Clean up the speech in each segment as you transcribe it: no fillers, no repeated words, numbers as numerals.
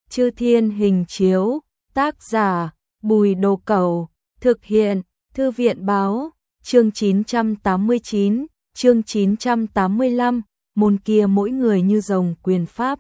Chư Thiên Hình Chiếu, tác giả Bùi Đồ Cẩu, thực hiện Thư viện Báo, chương 989, chương 985, môn kia mỗi người như rồng quyền pháp.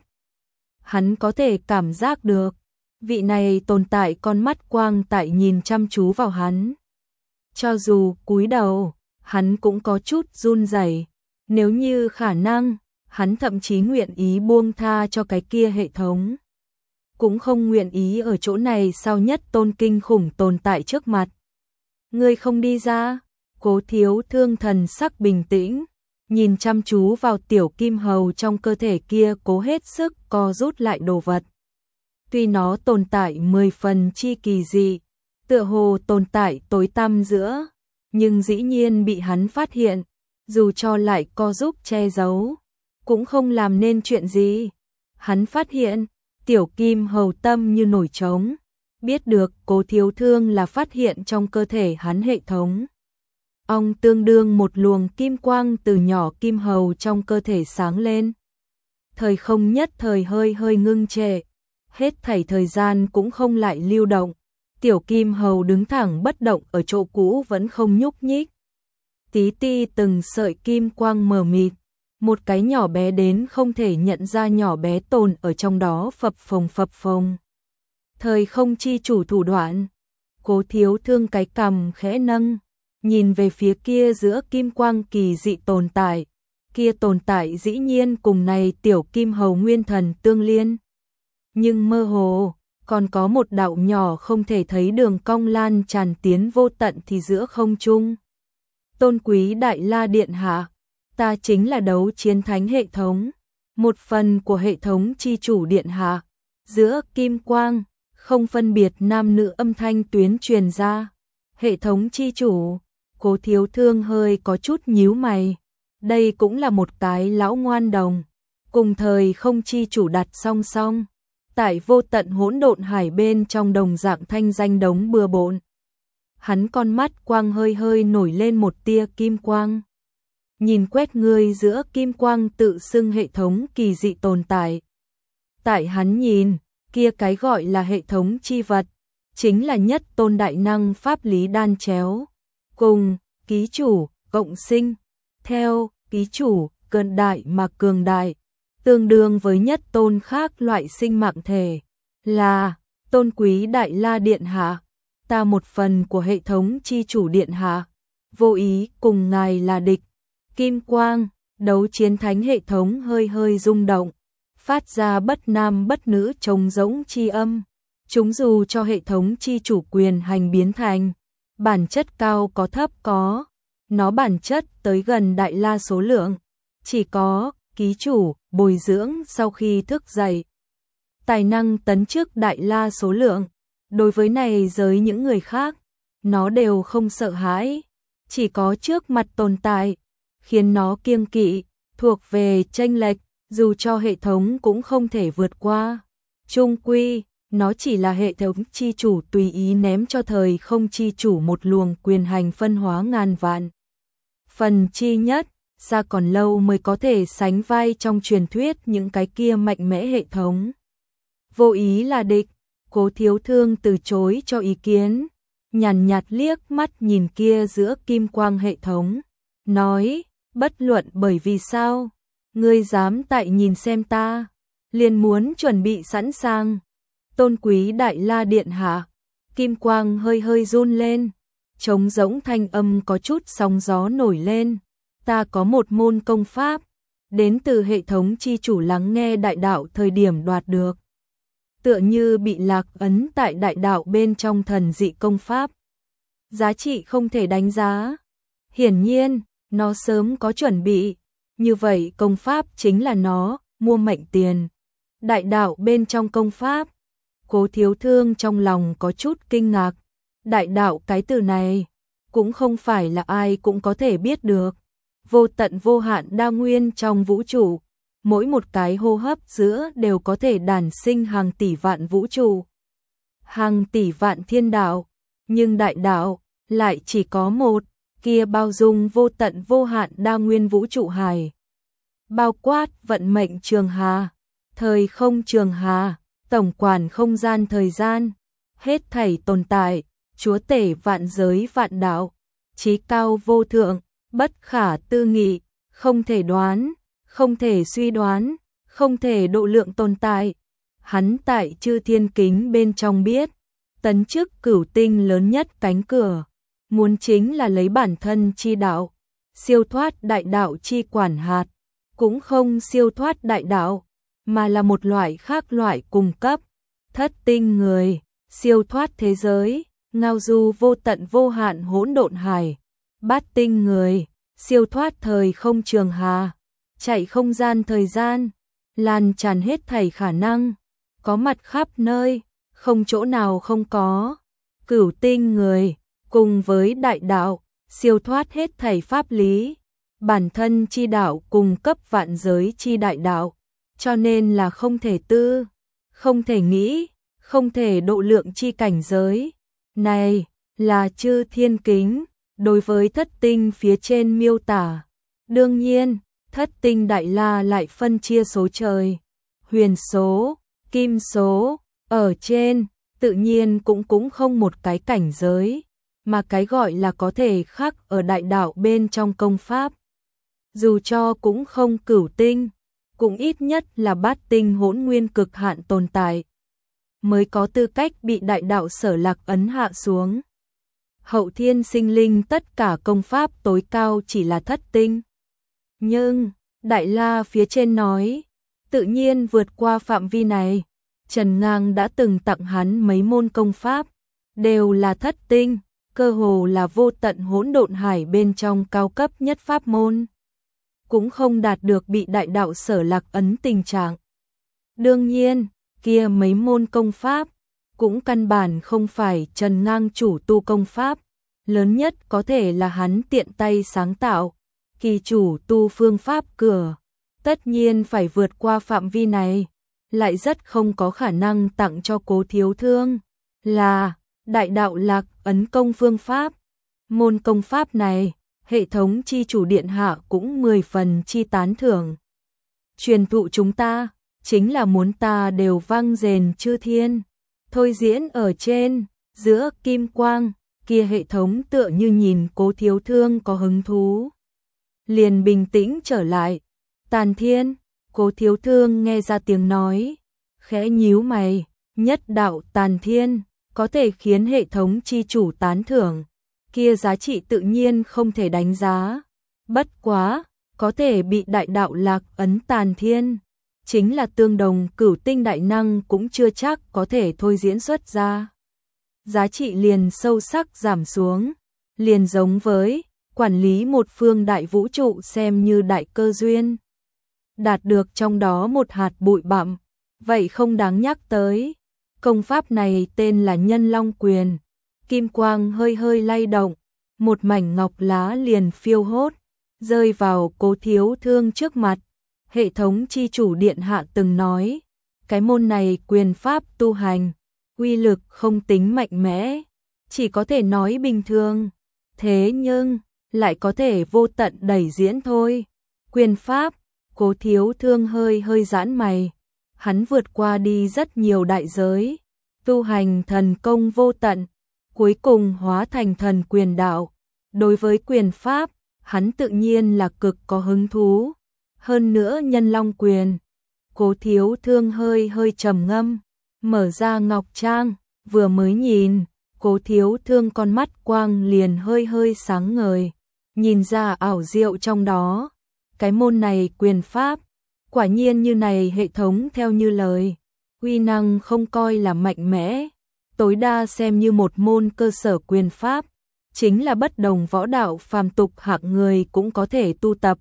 Hắn có thể cảm giác được, vị này tồn tại con mắt quang tại nhìn chăm chú vào hắn. Cho dù cúi đầu, hắn cũng có chút run rẩy. Nếu như khả năng, hắn thậm chí nguyện ý buông tha cho cái kia hệ thống. Cũng không nguyện ý ở chỗ này sau nhất tôn kinh khủng tồn tại trước mặt. Ngươi không đi ra, Cố Thiếu Thương thần sắc bình tĩnh, nhìn chăm chú vào tiểu kim hầu trong cơ thể kia, cố hết sức co rút lại đồ vật. Tuy nó tồn tại 10 phần chi kỳ dị, tựa hồ tồn tại tối tăm giữa, nhưng dĩ nhiên bị hắn phát hiện, dù cho lại co giúp che giấu, cũng không làm nên chuyện gì. Hắn phát hiện, tiểu kim hầu tâm như nổi trống, biết được Cố Thiếu Thương là phát hiện trong cơ thể hắn hệ thống. Ông tương đương một luồng kim quang từ nhỏ kim hầu trong cơ thể sáng lên. Thời không nhất thời hơi hơi ngưng trệ, hết thảy thời gian cũng không lại lưu động. Tiểu kim hầu đứng thẳng bất động ở chỗ cũ vẫn không nhúc nhích. Tí ti từng sợi kim quang mờ mịt, một cái nhỏ bé đến không thể nhận ra nhỏ bé tồn ở trong đó phập phồng. Thời không chi chủ thủ đoạn. Cố Thiếu Thương cái cằm khẽ nâng, nhìn về phía kia giữa kim quang kỳ dị tồn tại. Kia tồn tại dĩ nhiên cùng này tiểu kim hầu nguyên thần tương liên. Nhưng mơ hồ, còn có một đạo nhỏ không thể thấy đường cong lan tràn tiến vô tận thì giữa không trung. Tôn quý Đại La Điện Hạ, ta chính là đấu chiến thánh hệ thống, một phần của hệ thống chi chủ Điện Hạ. Giữa kim quang, không phân biệt nam nữ âm thanh tuyến truyền ra. Hệ thống chi chủ, Cố Thiếu Thương hơi có chút nhíu mày. Đây cũng là một cái lão ngoan đồng, cùng thời không chi chủ đặt song song. Tại vô tận hỗn độn hải bên trong đồng dạng thanh danh đống bừa bộn. Hắn con mắt quang hơi hơi nổi lên một tia kim quang. Nhìn quét người giữa kim quang tự xưng hệ thống kỳ dị tồn tại. Tại hắn nhìn, kia cái gọi là hệ thống chi vật, chính là nhất tôn đại năng pháp lý đan chéo. Cùng, ký chủ, cộng sinh. Theo, ký chủ, cơn đại mà cường đại. Tương đương với nhất tôn khác loại sinh mạng thể. Là, tôn quý Đại La Điện Hạ. Ta một phần của hệ thống chi chủ Điện Hạ. Vô ý cùng ngài là địch. Kim quang, đấu chiến thánh hệ thống hơi hơi rung động. Phát ra bất nam bất nữ trống rỗng chi âm. Chúng dù cho hệ thống chi chủ quyền hành biến thành. Bản chất cao có thấp có. Nó bản chất tới gần Đại La số lượng. Chỉ có, ký chủ, bồi dưỡng sau khi thức dậy. Tài năng tấn chức Đại La số lượng. Đối với này giới những người khác, nó đều không sợ hãi. Chỉ có trước mặt tồn tại, khiến nó kiêng kỵ, thuộc về chênh lệch, dù cho hệ thống cũng không thể vượt qua. Chung quy, nó chỉ là hệ thống chi chủ tùy ý ném cho thời không chi chủ một luồng quyền hành phân hóa ngàn vạn. Phần chi nhất, ra còn lâu mới có thể sánh vai trong truyền thuyết những cái kia mạnh mẽ hệ thống. Vô ý là địch, Cố Thiếu Thương từ chối cho ý kiến, nhàn nhạt liếc mắt nhìn kia giữa kim quang hệ thống, nói, bất luận bởi vì sao, ngươi dám tại nhìn xem ta, liền muốn chuẩn bị sẵn sàng. Tôn quý Đại La Điện Hạ, kim quang hơi hơi run lên, trống rỗng thanh âm có chút sóng gió nổi lên. Ta có một môn công pháp, đến từ hệ thống chi chủ lắng nghe đại đạo thời điểm đoạt được. Tựa như bị lạc ấn tại đại đạo bên trong thần dị công pháp. Giá trị không thể đánh giá. Hiển nhiên, nó sớm có chuẩn bị. Như vậy công pháp chính là nó, mua mệnh tiền. Đại đạo bên trong công pháp. Cố Thiếu Thương trong lòng có chút kinh ngạc. Đại đạo cái từ này, cũng không phải là ai cũng có thể biết được. Vô tận vô hạn đa nguyên trong vũ trụ, mỗi một cái hô hấp giữa đều có thể đản sinh hàng tỷ vạn vũ trụ, hàng tỷ vạn thiên đạo, nhưng đại đạo lại chỉ có một, kia bao dung vô tận vô hạn đa nguyên vũ trụ hải. Bao quát vận mệnh trường hà, thời không trường hà, tổng quản không gian thời gian, hết thảy tồn tại, chúa tể vạn giới vạn đạo, chí cao vô thượng, bất khả tư nghị, không thể đoán, không thể suy đoán, không thể độ lượng tồn tại. Hắn tại chư thiên kính bên trong biết, tấn chức cửu tinh lớn nhất cánh cửa, muốn chính là lấy bản thân chi đạo, siêu thoát đại đạo chi quản hạt, cũng không siêu thoát đại đạo, mà là một loại khác loại cùng cấp, thất tinh người, siêu thoát thế giới, ngao du vô tận vô hạn hỗn độn hải, bát tinh người, siêu thoát thời không trường hà, chạy không gian thời gian, lan tràn hết thảy khả năng, có mặt khắp nơi, không chỗ nào không có. Cửu tinh người, cùng với đại đạo, siêu thoát hết thảy pháp lý, bản thân chi đạo cùng cấp vạn giới chi đại đạo, cho nên là không thể tư, không thể nghĩ, không thể độ lượng chi cảnh giới. Này là chư thiên kính, đối với thất tinh phía trên miêu tả. Đương nhiên, thất tinh đại la lại phân chia số trời, huyền số, kim số, ở trên, tự nhiên cũng không một cái cảnh giới, mà cái gọi là có thể khắc ở đại đạo bên trong công pháp. Dù cho cũng không cửu tinh, cũng ít nhất là bát tinh hỗn nguyên cực hạn tồn tại, mới có tư cách bị đại đạo sở lạc ấn hạ xuống. Hậu thiên sinh linh tất cả công pháp tối cao chỉ là thất tinh. Nhưng, Đại La phía trên nói, tự nhiên vượt qua phạm vi này. Trần Ngang đã từng tặng hắn mấy môn công pháp, đều là thất tinh, cơ hồ là vô tận hỗn độn hải bên trong cao cấp nhất pháp môn. Cũng không đạt được bị đại đạo sở lạc ấn tình trạng. Đương nhiên, kia mấy môn công pháp, cũng căn bản không phải Trần Ngang chủ tu công pháp, lớn nhất có thể là hắn tiện tay sáng tạo, kỳ chủ tu phương pháp cửa, tất nhiên phải vượt qua phạm vi này, lại rất không có khả năng tặng cho Cố Thiếu Thương, là đại đạo lạc ấn công phương pháp. Môn công pháp này, hệ thống chi chủ điện hạ cũng 10 phần chi tán thưởng. Truyền thụ chúng ta, chính là muốn ta đều vang rền chư thiên, thôi diễn ở trên, giữa kim quang, kia hệ thống tựa như nhìn Cố Thiếu Thương có hứng thú. Liền bình tĩnh trở lại, Tàn Thiên, Cố Thiếu Thương nghe ra tiếng nói, khẽ nhíu mày, nhất đạo Tàn Thiên, có thể khiến hệ thống chi chủ tán thưởng, kia giá trị tự nhiên không thể đánh giá, bất quá, có thể bị đại đạo lạc ấn Tàn Thiên, chính là tương đồng cửu tinh đại năng cũng chưa chắc có thể thôi diễn xuất ra. Giá trị liền sâu sắc giảm xuống, liền giống với quản lý một phương đại vũ trụ xem như đại cơ duyên. Đạt được trong đó một hạt bụi bặm, vậy không đáng nhắc tới. Công pháp này tên là Nhân Long Quyền, kim quang hơi hơi lay động, một mảnh ngọc lá liền phiêu hốt, rơi vào Cố Thiếu Thương trước mặt. Hệ thống chi chủ điện hạ từng nói, cái môn này quyền pháp tu hành, uy lực không tính mạnh mẽ, chỉ có thể nói bình thường, thế nhưng lại có thể vô tận đẩy diễn thôi. Quyền pháp, Cố Thiếu Thương hơi hơi giãn mày, hắn vượt qua đi rất nhiều đại giới, tu hành thần công vô tận, cuối cùng hóa thành thần quyền đạo. Đối với quyền pháp, hắn tự nhiên là cực có hứng thú. Hơn nữa Nhân Long Quyền, Cố Thiếu Thương hơi hơi trầm ngâm, mở ra ngọc trang, vừa mới nhìn, Cố Thiếu Thương con mắt quang liền hơi hơi sáng ngời, nhìn ra ảo diệu trong đó. Cái môn này quyền pháp, quả nhiên như này hệ thống theo như lời, uy năng không coi là mạnh mẽ, tối đa xem như một môn cơ sở quyền pháp, chính là bất đồng võ đạo phàm tục hạng người cũng có thể tu tập.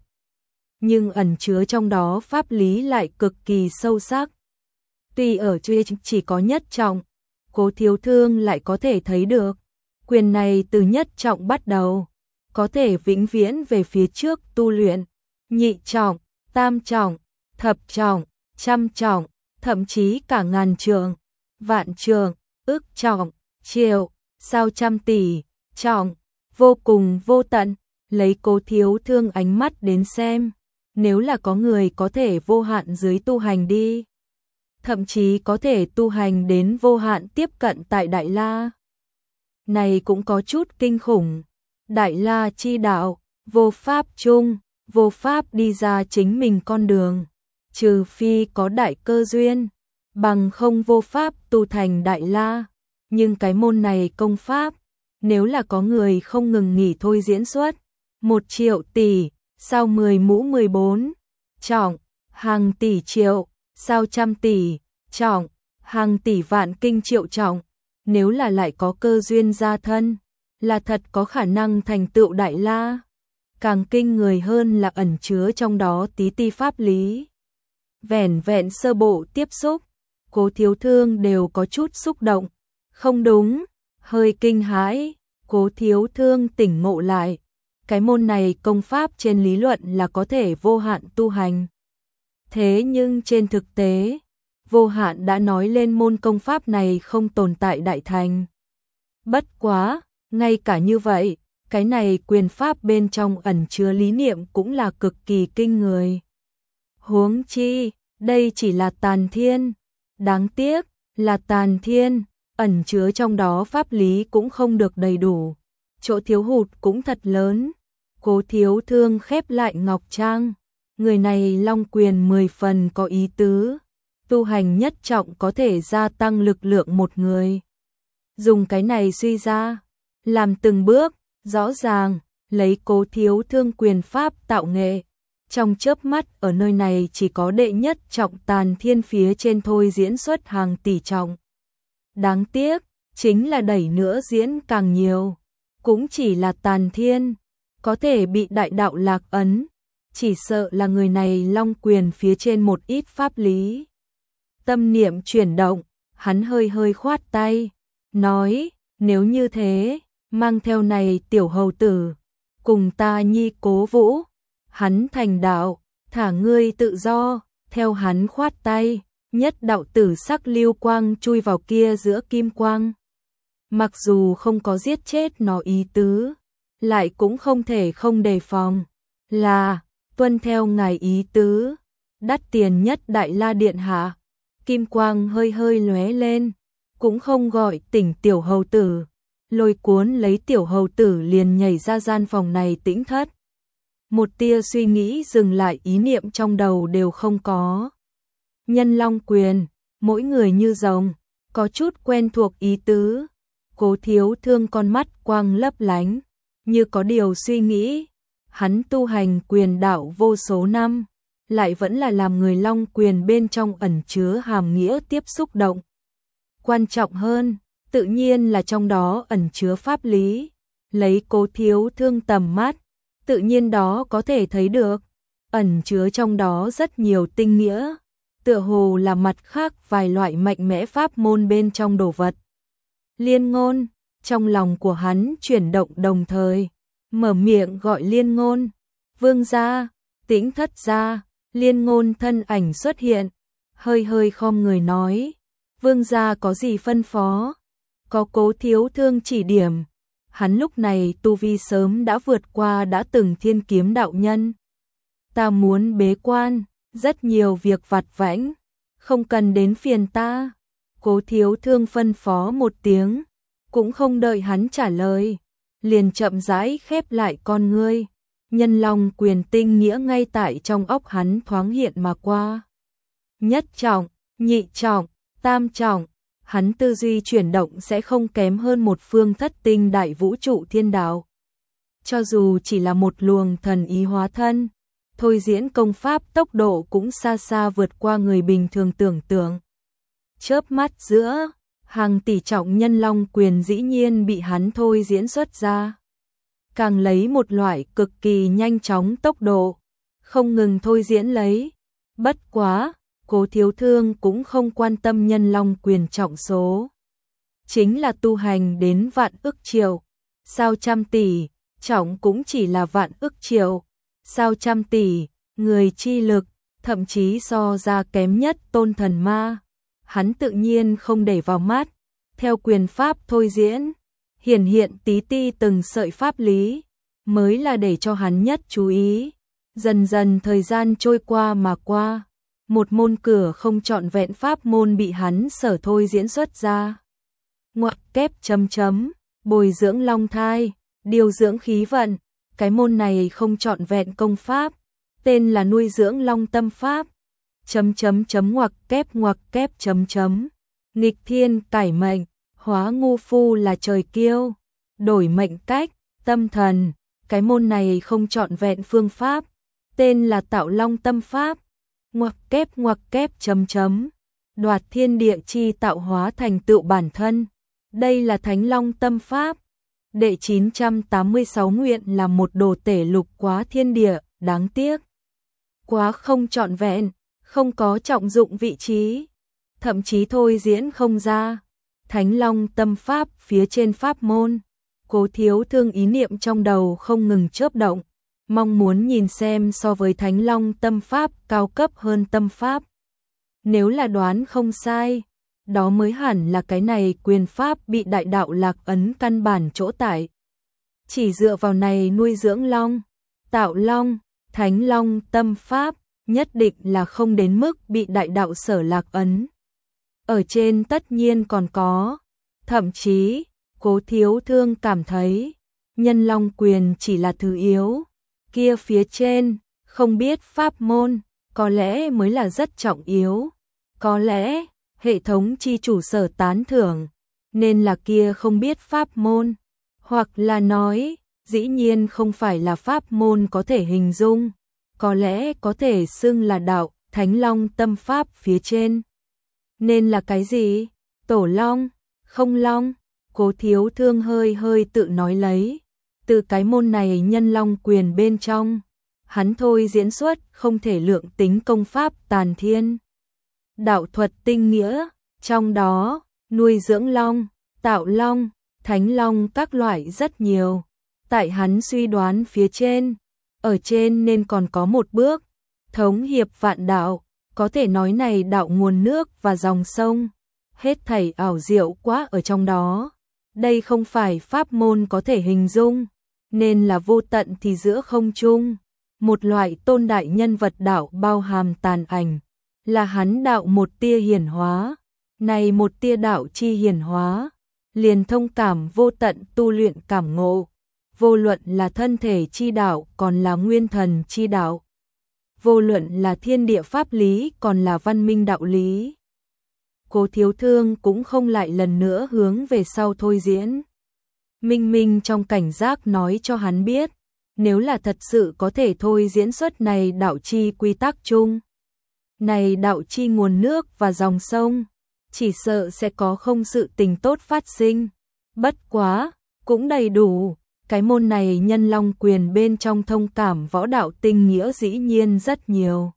Nhưng ẩn chứa trong đó pháp lý lại cực kỳ sâu sắc. Tuy ở chỉ có nhất trọng, Cố Thiếu Thương lại có thể thấy được, quyền này từ nhất trọng bắt đầu, có thể vĩnh viễn về phía trước tu luyện, nhị trọng, tam trọng, thập trọng, trăm trọng, thậm chí cả ngàn trượng, vạn trượng, ức trọng, triệu, sao trăm tỷ, trọng, vô cùng vô tận. Lấy Cố Thiếu Thương ánh mắt đến xem, nếu là có người có thể vô hạn dưới tu hành đi thậm chí có thể tu hành đến vô hạn tiếp cận tại Đại La. Này cũng có chút kinh khủng. Đại La chi đạo, vô pháp chung, vô pháp đi ra chính mình con đường, trừ phi có đại cơ duyên, bằng không vô pháp tu thành Đại La. Nhưng cái môn này công pháp, nếu là có người không ngừng nghỉ thôi diễn xuất, 1 triệu tỷ, sao 10 mũ 14, trọng, hàng tỷ triệu, sao trăm tỷ, trọng, hàng tỷ vạn kinh triệu trọng, nếu là lại có cơ duyên gia thân, là thật có khả năng thành tựu Đại La. Càng kinh người hơn là ẩn chứa trong đó tí ti pháp lý. Vẻn vẹn sơ bộ tiếp xúc, Cố Thiếu Thương đều có chút xúc động. Không đúng, hơi kinh hãi, Cố Thiếu Thương tỉnh ngộ lại. Cái môn này công pháp trên lý luận là có thể vô hạn tu hành. Thế nhưng trên thực tế, vô hạn đã nói lên môn công pháp này không tồn tại đại thành. Bất quá, ngay cả như vậy, cái này quyền pháp bên trong ẩn chứa lý niệm cũng là cực kỳ kinh người. Huống chi, đây chỉ là tàn thiên. Đáng tiếc, là tàn thiên, ẩn chứa trong đó pháp lý cũng không được đầy đủ. Chỗ thiếu hụt cũng thật lớn. Cố Thiếu Thương khép lại ngọc trang. Người này long quyền 10 phần có ý tứ. Tu hành nhất trọng có thể gia tăng lực lượng một người. Dùng cái này suy ra, làm từng bước, rõ ràng, lấy Cố Thiếu Thương quyền pháp tạo nghệ. Trong chớp mắt ở nơi này chỉ có đệ nhất trọng tàn thiên phía trên thôi diễn xuất hàng tỷ trọng. Đáng tiếc, chính là đẩy nữa diễn càng nhiều. Cũng chỉ là tàn thiên, có thể bị đại đạo lạc ấn. Chỉ sợ là người này long quyền phía trên một ít pháp lý. Tâm niệm chuyển động, hắn hơi hơi khoát tay, nói, nếu như thế, mang theo này tiểu hầu tử, cùng ta nhi cố vũ. Hắn thành đạo, thả ngươi tự do, theo hắn khoát tay, nhất đạo tử sắc lưu quang chui vào kia giữa kim quang. Mặc dù không có giết chết nó ý tứ, lại cũng không thể không đề phòng, là tuân theo ngài ý tứ, đắt tiền nhất Đại La điện hạ. Kim quang hơi hơi lóe lên, cũng không gọi tỉnh tiểu hầu tử, lôi cuốn lấy tiểu hầu tử liền nhảy ra gian phòng này tĩnh thất. Một tia suy nghĩ dừng lại ý niệm trong đầu đều không có. Nhân long quyền, mỗi người như rồng, có chút quen thuộc ý tứ. Cố Thiếu Thương con mắt quang lấp lánh, như có điều suy nghĩ. Hắn tu hành quyền đạo vô số năm, lại vẫn là làm người long quyền bên trong ẩn chứa hàm nghĩa tiếp xúc động. Quan trọng hơn, tự nhiên là trong đó ẩn chứa pháp lý. Lấy Cố Thiếu Thương tầm mắt, tự nhiên đó có thể thấy được, ẩn chứa trong đó rất nhiều tinh nghĩa, tựa hồ là mặt khác vài loại mạnh mẽ pháp môn bên trong đồ vật. Liên Ngôn, trong lòng của hắn chuyển động đồng thời, mở miệng gọi Liên Ngôn. Vương gia, Tĩnh thất gia. Liên Ngôn thân ảnh xuất hiện, hơi hơi khom người nói, vương gia có gì phân phó? Có Cố Thiếu Thương chỉ điểm. Hắn lúc này tu vi sớm đã vượt qua đã từng thiên kiếm đạo nhân. Ta muốn bế quan, rất nhiều việc vặt vãnh, không cần đến phiền ta. Cố Thiếu Thương phân phó một tiếng, cũng không đợi hắn trả lời, liền chậm rãi khép lại con ngươi. Nhân long quyền tinh nghĩa ngay tại trong óc hắn thoáng hiện mà qua. Nhất trọng, nhị trọng, tam trọng, hắn tư duy chuyển động sẽ không kém hơn một phương thất tinh đại vũ trụ thiên đạo. Cho dù chỉ là một luồng thần ý hóa thân, thôi diễn công pháp tốc độ cũng xa xa vượt qua người bình thường tưởng tượng. Chớp mắt giữa, hàng tỷ trọng nhân long quyền dĩ nhiên bị hắn thôi diễn xuất ra. Càng lấy một loại cực kỳ nhanh chóng tốc độ, không ngừng thôi diễn lấy. Bất quá, Cố Thiếu Thương cũng không quan tâm nhân long quyền trọng số. Chính là tu hành đến vạn ức triệu, sao trăm tỷ, trọng cũng chỉ là vạn ức triệu, sao trăm tỷ, người chi lực, thậm chí so ra kém nhất tôn thần ma. Hắn tự nhiên không để vào mắt, theo quyền pháp thôi diễn, hiển hiện tí ti từng sợi pháp lý, mới là để cho hắn nhất chú ý. Dần dần thời gian trôi qua mà qua, một môn cửa không trọn vẹn pháp môn bị hắn sở thôi diễn xuất ra. Ngoặc kép chấm chấm, bồi dưỡng long thai, điều dưỡng khí vận, cái môn này không trọn vẹn công pháp, tên là nuôi dưỡng long tâm pháp. Chấm chấm chấm ngoặc kép chấm chấm. Nghịch thiên cải mệnh, hóa ngu phu là trời kiêu, đổi mệnh cách, tâm thần, cái môn này không trọn vẹn phương pháp, tên là tạo long tâm pháp. Ngoặc kép chấm chấm. Đoạt thiên địa chi tạo hóa thành tựu bản thân, đây là thánh long tâm pháp. Đệ 986 nguyện là một đồ tể lục quá thiên địa, đáng tiếc quá không trọn vẹn, không có trọng dụng vị trí, thậm chí thôi diễn không ra. Thánh long tâm pháp phía trên pháp môn, Cố Thiếu Thương ý niệm trong đầu không ngừng chớp động, mong muốn nhìn xem so với thánh long tâm pháp cao cấp hơn tâm pháp. Nếu là đoán không sai, đó mới hẳn là cái này quyền pháp bị đại đạo lạc ấn căn bản chỗ tại. Chỉ dựa vào này nuôi dưỡng long, tạo long, thánh long tâm pháp, nhất định là không đến mức bị đại đạo sở lạc ấn. Ở trên tất nhiên còn có, thậm chí, Cố Thiếu Thương cảm thấy, nhân long quyền chỉ là thứ yếu, kia phía trên, không biết pháp môn, có lẽ mới là rất trọng yếu, có lẽ, hệ thống chi chủ sở tán thưởng, nên là kia không biết pháp môn, hoặc là nói, dĩ nhiên không phải là pháp môn có thể hình dung, có lẽ có thể xưng là đạo, thánh long tâm pháp phía trên. Nên là cái gì? Tổ long, không long, Cố Thiếu Thương hơi tự nói lấy, từ cái môn này nhân long quyền bên trong, hắn thôi diễn xuất không thể lượng tính công pháp tàn thiên. Đạo thuật tinh nghĩa, trong đó, nuôi dưỡng long, tạo long, thánh long các loại rất nhiều. Tại hắn suy đoán phía trên, ở trên nên còn có một bước, thống hiệp vạn đạo, có thể nói này đạo nguồn nước và dòng sông, hết thảy ảo diệu quá ở trong đó. Đây không phải pháp môn có thể hình dung, nên là vô tận thì giữa không trung, một loại tôn đại nhân vật đạo bao hàm tàn ảnh, là hắn đạo một tia hiển hóa, này một tia đạo chi hiển hóa, liền thông cảm vô tận tu luyện cảm ngộ, vô luận là thân thể chi đạo còn là nguyên thần chi đạo, vô luận là thiên địa pháp lý còn là văn minh đạo lý. Cố Thiếu Thương cũng không lại lần nữa hướng về sau thôi diễn. Minh Minh trong cảnh giác nói cho hắn biết, nếu là thật sự có thể thôi diễn xuất này đạo chi quy tắc chung, này đạo chi nguồn nước và dòng sông, chỉ sợ sẽ có không sự tình tốt phát sinh. Bất quá, cũng đầy đủ, cái môn này nhân long quyền bên trong thông cảm võ đạo tinh nghĩa dĩ nhiên rất nhiều.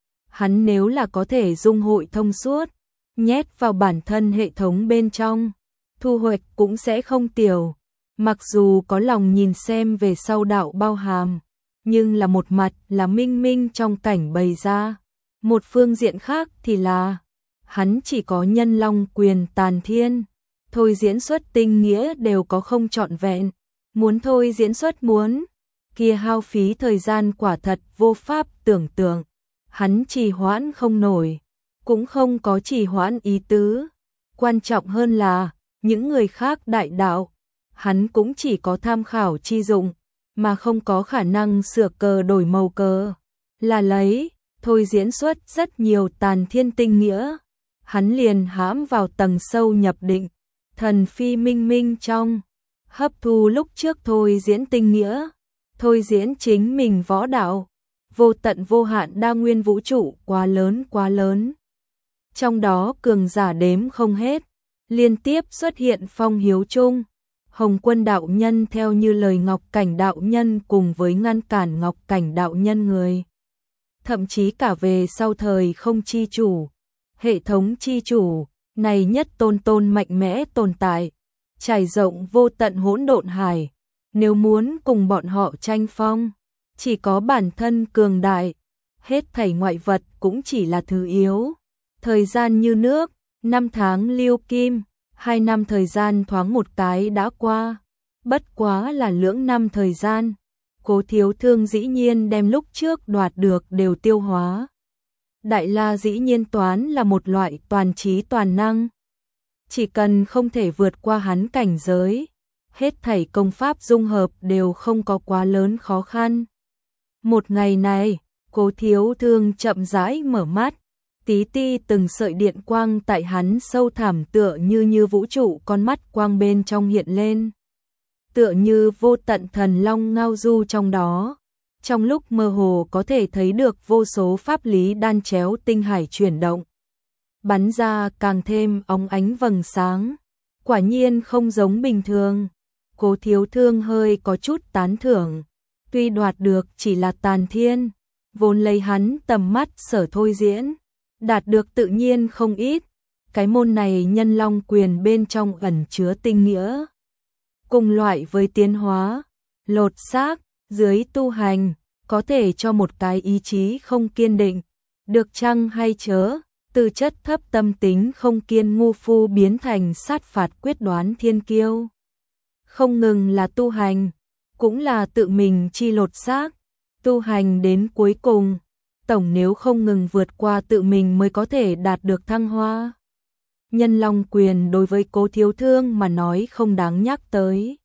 Hắn nếu là có thể dung hội thông suốt, nhét vào bản thân hệ thống bên trong, thu hoạch cũng sẽ không tiểu. Mặc dù có lòng nhìn xem về sau đạo bao hàm, nhưng là một mặt là Minh Minh trong cảnh bày ra, một phương diện khác thì là hắn chỉ có nhân long quyền tàn thiên, thôi diễn xuất tinh nghĩa đều có không trọn vẹn, muốn thôi diễn xuất kia hao phí thời gian quả thật vô pháp tưởng tượng, hắn trì hoãn không nổi, cũng không có trì hoãn ý tứ, quan trọng hơn là những người khác đại đạo, hắn cũng chỉ có tham khảo chi dụng, mà không có khả năng sửa cờ đổi màu cờ, là lấy, thôi diễn xuất rất nhiều tàn thiên tinh nghĩa, hắn liền hãm vào tầng sâu nhập định, thần phi minh minh trong, hấp thu lúc trước thôi diễn tinh nghĩa, thôi diễn chính mình võ đạo, vô tận vô hạn đa nguyên vũ trụ quá lớn. Trong đó cường giả đếm không hết, liên tiếp xuất hiện Phong Hiếu Trung, Hồng Quân đạo nhân theo như lời Ngọc Cảnh đạo nhân cùng với ngăn cản Ngọc Cảnh đạo nhân người. Thậm chí cả về sau thời không chi chủ, hệ thống chi chủ, này nhất tôn mạnh mẽ tồn tại, trải rộng vô tận hỗn độn hải, nếu muốn cùng bọn họ tranh phong, chỉ có bản thân cường đại, hết thảy ngoại vật cũng chỉ là thứ yếu. Thời gian như nước, 5 tháng lưu kim, 2 năm thời gian thoáng một cái đã qua, bất quá là lưỡng năm thời gian. Cố Thiếu Thương dĩ nhiên đem lúc trước đoạt được đều tiêu hóa. Đại La dĩ nhiên toán là một loại toàn trí toàn năng. Chỉ cần không thể vượt qua hắn cảnh giới, hết thảy công pháp dung hợp đều không có quá lớn khó khăn. Một ngày này, Cố Thiếu Thương chậm rãi mở mắt, tí ti từng sợi điện quang tại hắn sâu thẳm tựa như vũ trụ con mắt quang bên trong hiện lên. Tựa như vô tận thần long ngao du trong đó. Trong lúc mơ hồ có thể thấy được vô số pháp lý đan chéo tinh hải chuyển động. Bắn ra càng thêm óng ánh vầng sáng. Quả nhiên không giống bình thường. Cố Thiếu Thương hơi có chút tán thưởng. Tuy đoạt được chỉ là tàn thiên, vốn lấy hắn tầm mắt sở thôi diễn, đạt được tự nhiên không ít. Cái môn này nhân long quyền bên trong ẩn chứa tinh nghĩa. Cùng loại với tiến hóa, lột xác, dưới tu hành, có thể cho một cái ý chí không kiên định, được chăng hay chớ, từ chất thấp tâm tính không kiên ngu phu biến thành sát phạt quyết đoán thiên kiêu. Không ngừng là tu hành, cũng là tự mình chi lột xác, tu hành đến cuối cùng, tổng nếu không ngừng vượt qua tự mình mới có thể đạt được thăng hoa. Nhân long quyền đối với Cố Thiếu Thương mà nói không đáng nhắc tới.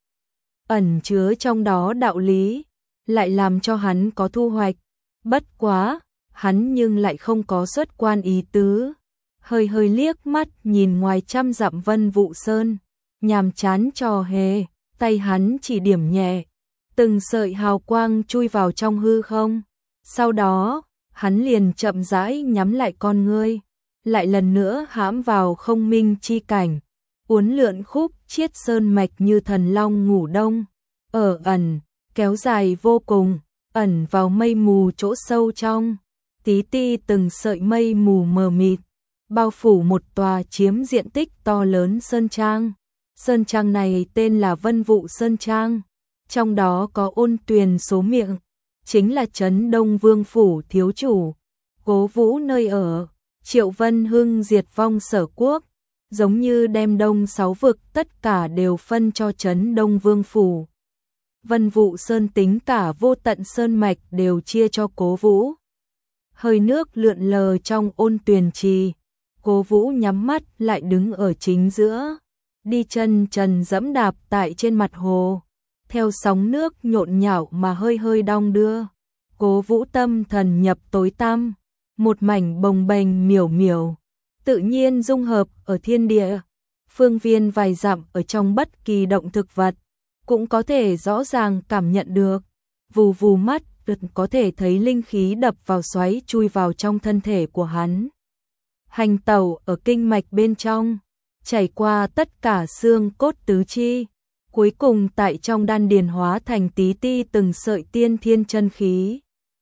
Ẩn chứa trong đó đạo lý, lại làm cho hắn có thu hoạch. Bất quá, hắn nhưng lại không có xuất quan ý tứ. Hơi hơi liếc mắt nhìn ngoài trăm dặm Vân Vụ Sơn, nhàm chán trò hề, tay hắn chỉ điểm nhẹ. Từng sợi hào quang chui vào trong hư không. Sau đó, hắn liền chậm rãi nhắm lại con ngươi, lại lần nữa hãm vào không minh chi cảnh, uốn lượn khúc chiết sơn mạch như thần long ngủ đông, ở ẩn, kéo dài vô cùng, ẩn vào mây mù chỗ sâu trong, tí ti từng sợi mây mù mờ mịt, bao phủ một tòa chiếm diện tích to lớn sơn trang. Sơn trang này tên là Vân Vụ Sơn Trang, trong đó có Ôn Tuyền số miệng, chính là trấn Đông Vương phủ thiếu chủ, Cố Vũ nơi ở. Triệu Vân Hưng diệt vong Sở Quốc, giống như đem Đông 6 vực tất cả đều phân cho trấn Đông Vương phủ. Vân Vụ Sơn tính cả vô tận sơn mạch đều chia cho Cố Vũ. Hơi nước lượn lờ trong Ôn Tuyền trì, Cố Vũ nhắm mắt lại đứng ở chính giữa, đi chân trần dẫm đạp tại trên mặt hồ, theo sóng nước nhộn nhạo mà hơi hơi đong đưa. Cố Vũ tâm thần nhập tối tăm, một mảnh bồng bềnh miểu miểu, tự nhiên dung hợp ở thiên địa, phương viên vài dặm ở trong bất kỳ động thực vật, cũng có thể rõ ràng cảm nhận được, vù vù mắt có thể thấy linh khí đập vào xoáy chui vào trong thân thể của hắn. Hành tẩu ở kinh mạch bên trong, chảy qua tất cả xương cốt tứ chi, cuối cùng tại trong đan điền hóa thành tí ti từng sợi tiên thiên chân khí.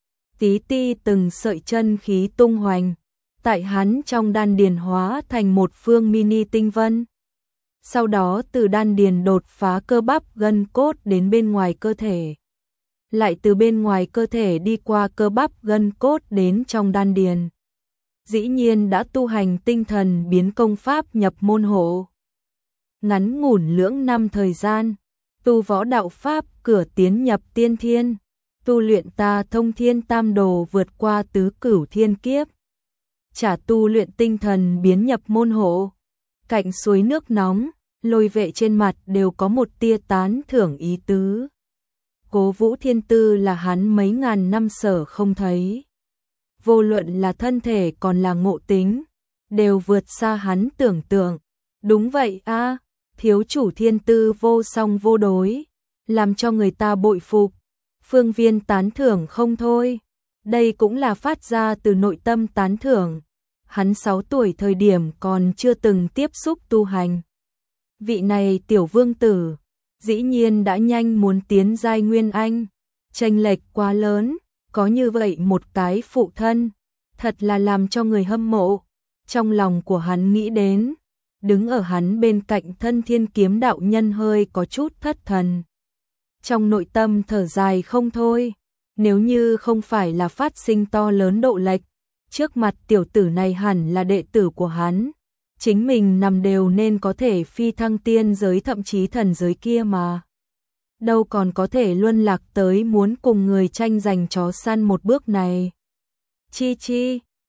Tí ti từng sợi chân khí tung hoành, tại hắn trong đan điền hóa thành một phương mini tinh vân. Sau đó từ đan điền đột phá cơ bắp gân cốt đến bên ngoài cơ thể. Lại từ bên ngoài cơ thể đi qua cơ bắp gân cốt đến trong đan điền. Dĩ nhiên đã tu hành tinh thần biến công pháp nhập môn hộ. Ngắn ngủn lưỡng năm thời gian, tu võ đạo pháp cửa tiến nhập tiên thiên. Tu luyện ta thông thiên tam đồ vượt qua tứ cửu thiên kiếp. Chả tu luyện tinh thần biến nhập môn hộ. Cạnh suối nước nóng, Lôi Vệ trên mặt đều có một tia tán thưởng ý tứ. Cố Vũ thiên tư là hắn mấy ngàn năm sở không thấy. Vô luận là thân thể còn là ngộ tính, đều vượt xa hắn tưởng tượng. Đúng vậy a, thiếu chủ thiên tư vô song vô đối, làm cho người ta bội phục. Phương Viên tán thưởng không thôi, đây cũng là phát ra từ nội tâm tán thưởng. Hắn 6 tuổi thời điểm còn chưa từng tiếp xúc tu hành. Vị này tiểu vương tử, dĩ nhiên đã nhanh muốn tiến giai nguyên anh, chênh lệch quá lớn, có như vậy một cái phụ thân, thật là làm cho người hâm mộ. Trong lòng của hắn nghĩ đến, đứng ở hắn bên cạnh Thân Thiên Kiếm đạo nhân hơi có chút thất thần. Trong nội tâm thở dài không thôi, nếu như không phải là phát sinh to lớn độ lệch, trước mặt tiểu tử này hẳn là đệ tử của hắn, chính mình nằm đều nên có thể phi thăng tiên giới thậm chí thần giới kia mà. Đâu còn có thể luân lạc tới muốn cùng người tranh giành chó săn một bước này. Chi chi,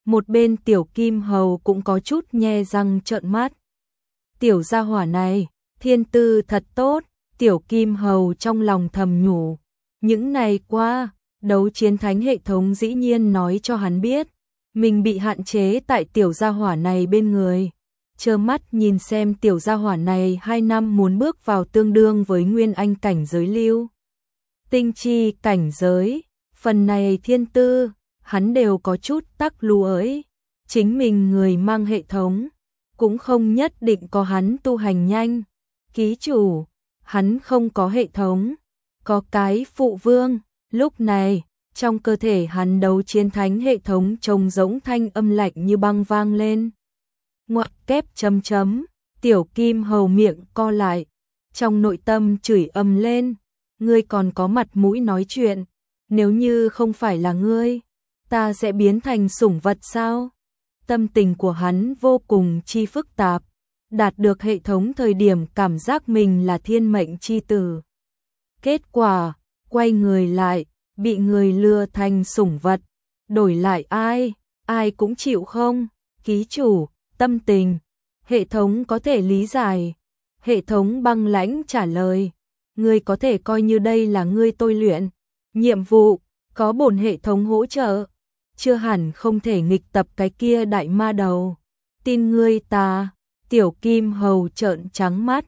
Một bên Tiểu Kim Hầu cũng có chút nhe răng trợn mắt. Tiểu gia hỏa này, thiên tư thật tốt, Tiểu Kim Hầu trong lòng thầm nhủ. Những ngày qua, đấu chiến thánh hệ thống dĩ nhiên nói cho hắn biết, mình bị hạn chế tại tiểu gia hỏa này bên người. Trơ mắt nhìn xem tiểu gia hỏa này 2 năm muốn bước vào tương đương với nguyên anh cảnh giới lưu. Tinh chi cảnh giới, phần này thiên tư, hắn đều có chút tắc lú ấy. Chính mình người mang hệ thống, cũng không nhất định có hắn tu hành nhanh. Ký chủ, hắn không có hệ thống, có cái phụ vương. Lúc này, trong cơ thể hắn đấu chiến thánh hệ thống trông giống thanh âm lạnh như băng vang lên. Ngoặc kép chấm chấm, Tiểu Kim Hầu miệng co lại, trong nội tâm chửi ầm lên. Ngươi còn có mặt mũi nói chuyện, nếu như không phải là ngươi, ta sẽ biến thành sủng vật sao? Tâm tình của hắn vô cùng chi phức tạp, đạt được hệ thống thời điểm cảm giác mình là thiên mệnh chi tử. Kết quả, quay người lại, bị người lừa thành sủng vật, đổi lại ai cũng chịu không? Ký chủ, tâm tình, hệ thống có thể lý giải. Hệ thống băng lãnh trả lời, ngươi có thể coi như đây là ngươi tôi luyện. Nhiệm vụ, có bổn hệ thống hỗ trợ, chưa hẳn không thể nghịch tập cái kia đại ma đầu. Tin ngươi ta, Tiểu Kim Hầu trợn trắng mắt,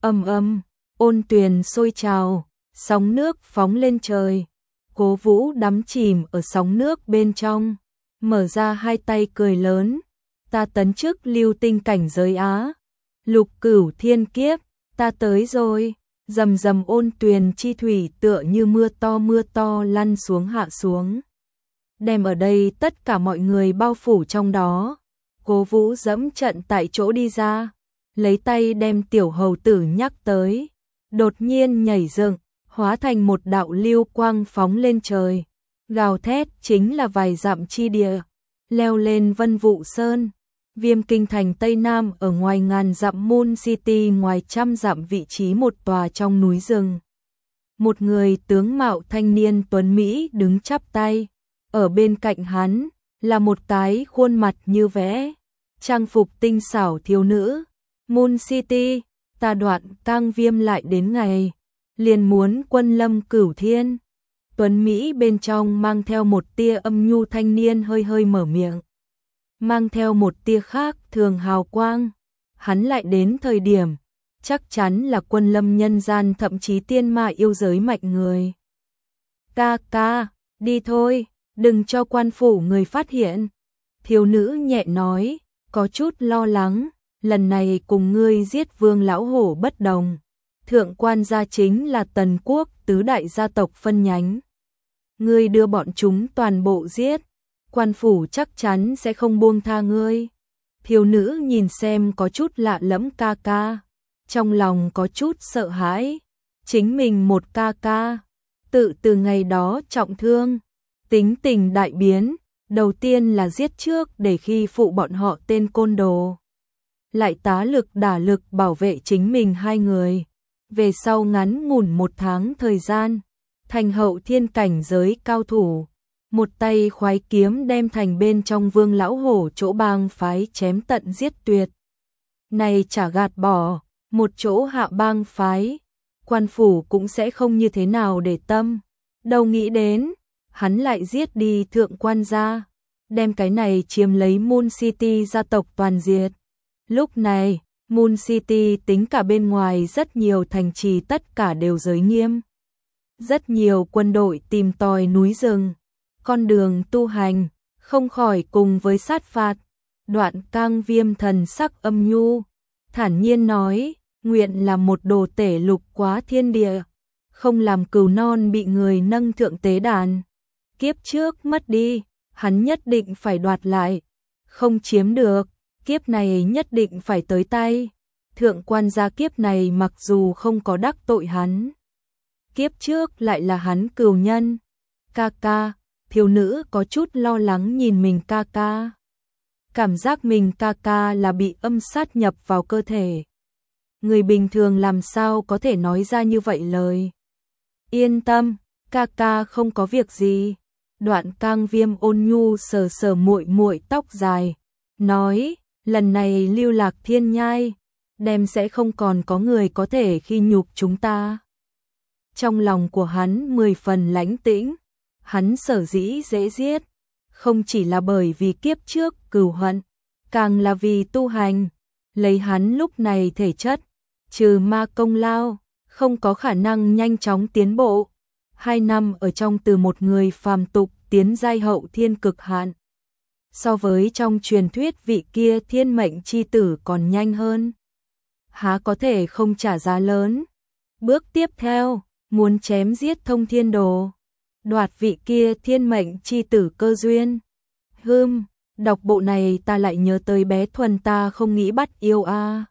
ôn tuyền sôi trào, sóng nước phóng lên trời. Cố Vũ đắm chìm ở sóng nước bên trong, mở ra hai tay cười lớn, ta tấn chức lưu tinh cảnh giới Á. Lục Cửu thiên kiếp, ta tới rồi. Rầm rầm ôn tuyền chi thủy tựa như mưa to lăn xuống hạ xuống. Đem ở đây tất cả mọi người bao phủ trong đó. Cố Vũ dẫm trận tại chỗ đi ra, lấy tay đem tiểu hầu tử nhắc tới. Đột nhiên nhảy dựng, hóa thành một đạo lưu quang phóng lên trời. Gào thét chính là vài dặm chi địa, leo lên Vân Vụ Sơn. Viêm Kinh thành Tây Nam ở ngoài ngàn dặm Moon City ngoài trăm dặm vị trí một tòa trong núi rừng. Một người tướng mạo thanh niên tuấn Mỹ đứng chắp tay. Ở bên cạnh hắn là một cái khuôn mặt như vẽ, trang phục tinh xảo thiếu nữ. Moon City, ta Đoạn Tang Viêm lại đến ngày, liền muốn quân lâm cửu thiên. Tuấn Mỹ bên trong mang theo một tia âm nhu thanh niên hơi hơi mở miệng. Mang theo một tia khác thường hào quang. Hắn lại đến thời điểm, chắc chắn là quân lâm nhân gian thậm chí tiên ma yêu giới mạnh người. Ca ca, đi thôi, đừng cho quan phủ người phát hiện. Thiếu nữ nhẹ nói, có chút lo lắng, lần này cùng ngươi giết Vương lão hổ bất đồng. Thượng quan gia chính là Tần quốc tứ đại gia tộc phân nhánh. Ngươi đưa bọn chúng toàn bộ giết, quan phủ chắc chắn sẽ không buông tha ngươi. Thiếu nữ nhìn xem có chút lạ lẫm ca ca, trong lòng có chút sợ hãi. Chính mình một ca ca, từ ngày đó trọng thương, tính tình đại biến, đầu tiên là giết trước để khi phụ bọn họ tên côn đồ. Lại tá lực đả lực bảo vệ chính mình hai người. Về sau ngắn ngủn 1 tháng thời gian, thành hậu thiên cảnh giới cao thủ. Một tay khoái kiếm đem thành bên trong Vương lão hổ chỗ bang phái chém tận giết tuyệt. Này chả gạt bỏ, một chỗ hạ bang phái, quan phủ cũng sẽ không như thế nào để tâm. Đâu nghĩ đến, hắn lại giết đi thượng quan gia, đem cái này chiếm lấy Moon City gia tộc toàn diệt. Lúc này, Moon City tính cả bên ngoài rất nhiều thành trì tất cả đều giới nghiêm. Rất nhiều quân đội tìm tòi núi rừng, con đường tu hành, không khỏi cùng với sát phạt. Đoạn Tang Viêm thần sắc âm nhu, thản nhiên nói, nguyện là một đồ tể lục quá thiên địa, không làm cừu non bị người nâng thượng tế đàn. Kiếp trước mất đi, hắn nhất định phải đoạt lại, không chiếm được, kiếp này nhất định phải tới tay. Thượng quan gia kiếp này mặc dù không có đắc tội hắn, kiếp trước lại là hắn cừu nhân. Ca ca, thiếu nữ có chút lo lắng nhìn mình ca ca. Cảm giác mình ca ca là bị âm sát nhập vào cơ thể. Người bình thường làm sao có thể nói ra như vậy lời. Yên tâm, ca ca không có việc gì. Đoạn Cang Viêm ôn nhu sờ sờ muội muội tóc dài, nói, lần này lưu lạc thiên nhai, đem sẽ không còn có người có thể khi nhục chúng ta. Trong lòng của hắn 10 phần lãnh tĩnh, hắn sở dĩ dễ giết, không chỉ là bởi vì kiếp trước cừu hận, càng là vì tu hành, lấy hắn lúc này thể chất, trừ ma công lao, không có khả năng nhanh chóng tiến bộ. 2 năm ở trong từ một người phàm tục tiến giai hậu thiên cực hạn. So với trong truyền thuyết vị kia thiên mệnh chi tử còn nhanh hơn. Há có thể không trả giá lớn. Bước tiếp theo, muốn chém giết Thông Thiên Đồ, đoạt vị kia thiên mệnh chi tử cơ duyên. Đọc bộ này ta lại nhớ tới bé Thuần ta không nghĩ bắt yêu a.